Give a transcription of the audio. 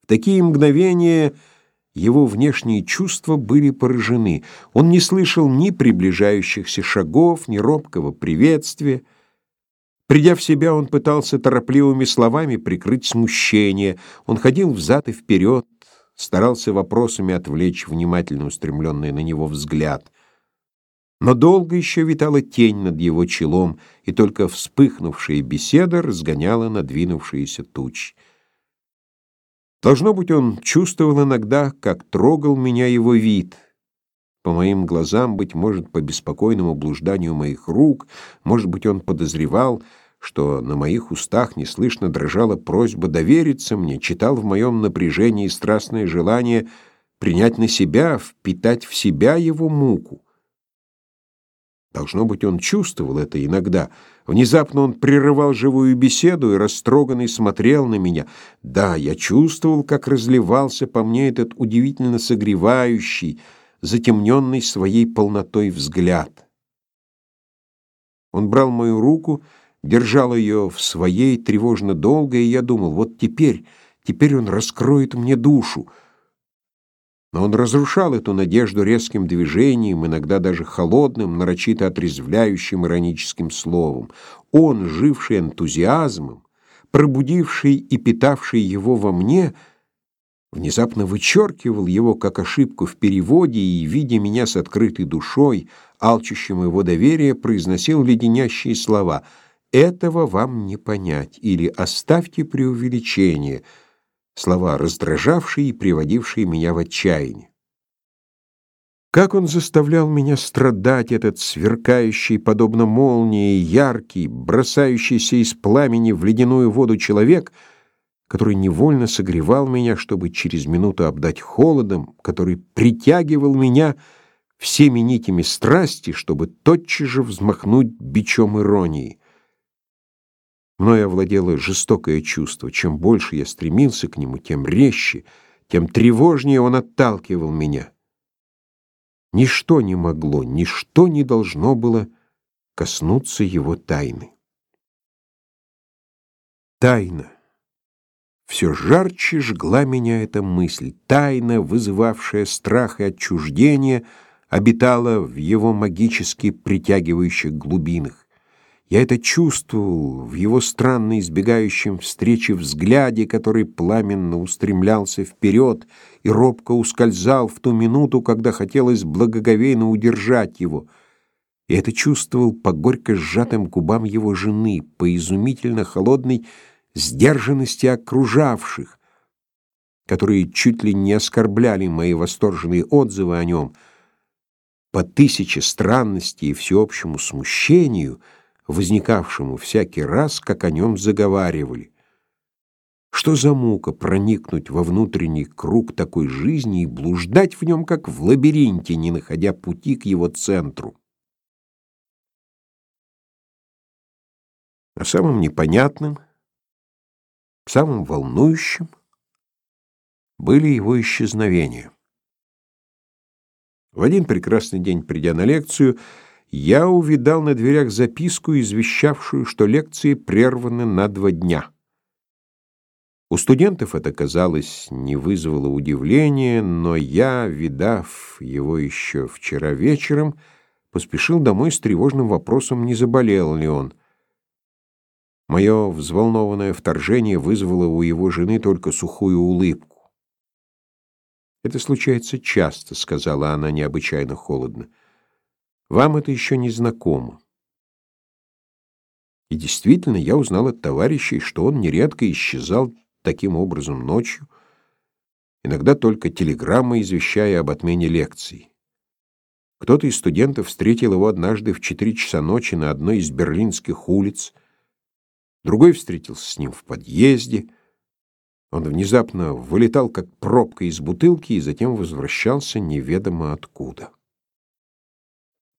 В такие мгновения его внешние чувства были поражены. Он не слышал ни приближающихся шагов, ни робкого приветствия. Придя в себя, он пытался торопливыми словами прикрыть смущение. Он ходил взад и вперед, старался вопросами отвлечь внимательно устремленный на него взгляд. Но долго еще витала тень над его челом, и только вспыхнувшая беседа разгоняла надвинувшиеся тучи. Должно быть, он чувствовал иногда, как трогал меня его вид. По моим глазам, быть может, по беспокойному блужданию моих рук, может быть, он подозревал, что на моих устах неслышно дрожала просьба довериться мне, читал в моем напряжении страстное желание принять на себя, впитать в себя его муку. Должно быть, он чувствовал это иногда. Внезапно он прерывал живую беседу и растроганный смотрел на меня. Да, я чувствовал, как разливался по мне этот удивительно согревающий, затемненный своей полнотой взгляд. Он брал мою руку, держал ее в своей тревожно долго, и я думал, вот теперь он раскроет мне душу. Но он разрушал эту надежду резким движением, иногда даже холодным, нарочито отрезвляющим ироническим словом. Он, живший энтузиазмом, пробудивший и питавший его во мне, внезапно вычеркивал его как ошибку в переводе и, видя меня с открытой душой, алчущим его доверия, произносил леденящие слова: «Этого вам не понять» или «Оставьте преувеличение», слова, раздражавшие и приводившие меня в отчаяние. Как он заставлял меня страдать, этот сверкающий, подобно молнии, яркий, бросающийся из пламени в ледяную воду человек, который невольно согревал меня, чтобы через минуту обдать холодом, который притягивал меня всеми нитями страсти, чтобы тотчас же взмахнуть бичом иронии. Мною овладело жестокое чувство. Чем больше я стремился к нему, тем резче, тем тревожнее он отталкивал меня. Ничто не могло, ничто не должно было коснуться его тайны. Тайна. Все жарче жгла меня эта мысль. Тайна, вызывавшая страх и отчуждение, обитала в его магически притягивающих глубинах. Я это чувствовал в его странно избегающем встречи взгляде, который пламенно устремлялся вперед и робко ускользал в ту минуту, когда хотелось благоговейно удержать его. Я это чувствовал по горько сжатым губам его жены, по изумительно холодной сдержанности окружавших, которые чуть ли не оскорбляли мои восторженные отзывы о нем, по тысяче странностей и всеобщему смущению, возникавшему всякий раз, как о нем заговаривали. Что за мука проникнуть во внутренний круг такой жизни и блуждать в нем, как в лабиринте, не находя пути к его центру? А самым непонятным, самым волнующим были его исчезновения. В один прекрасный день, придя на лекцию, я увидал на дверях записку, извещавшую, что лекции прерваны на 2 дня. У студентов это, казалось, не вызвало удивления, но я, видав его еще вчера вечером, поспешил домой с тревожным вопросом, не заболел ли он. Мое взволнованное вторжение вызвало у его жены только сухую улыбку. «Это случается часто», — сказала она необычайно холодно. «Вам это еще не знакомо». И действительно, я узнал от товарищей, что он нередко исчезал таким образом ночью, иногда только телеграммой извещая об отмене лекций. Кто-то из студентов встретил его однажды в 4 часа ночи на одной из берлинских улиц, другой встретился с ним в подъезде. Он внезапно вылетал, как пробка из бутылки, и затем возвращался неведомо откуда.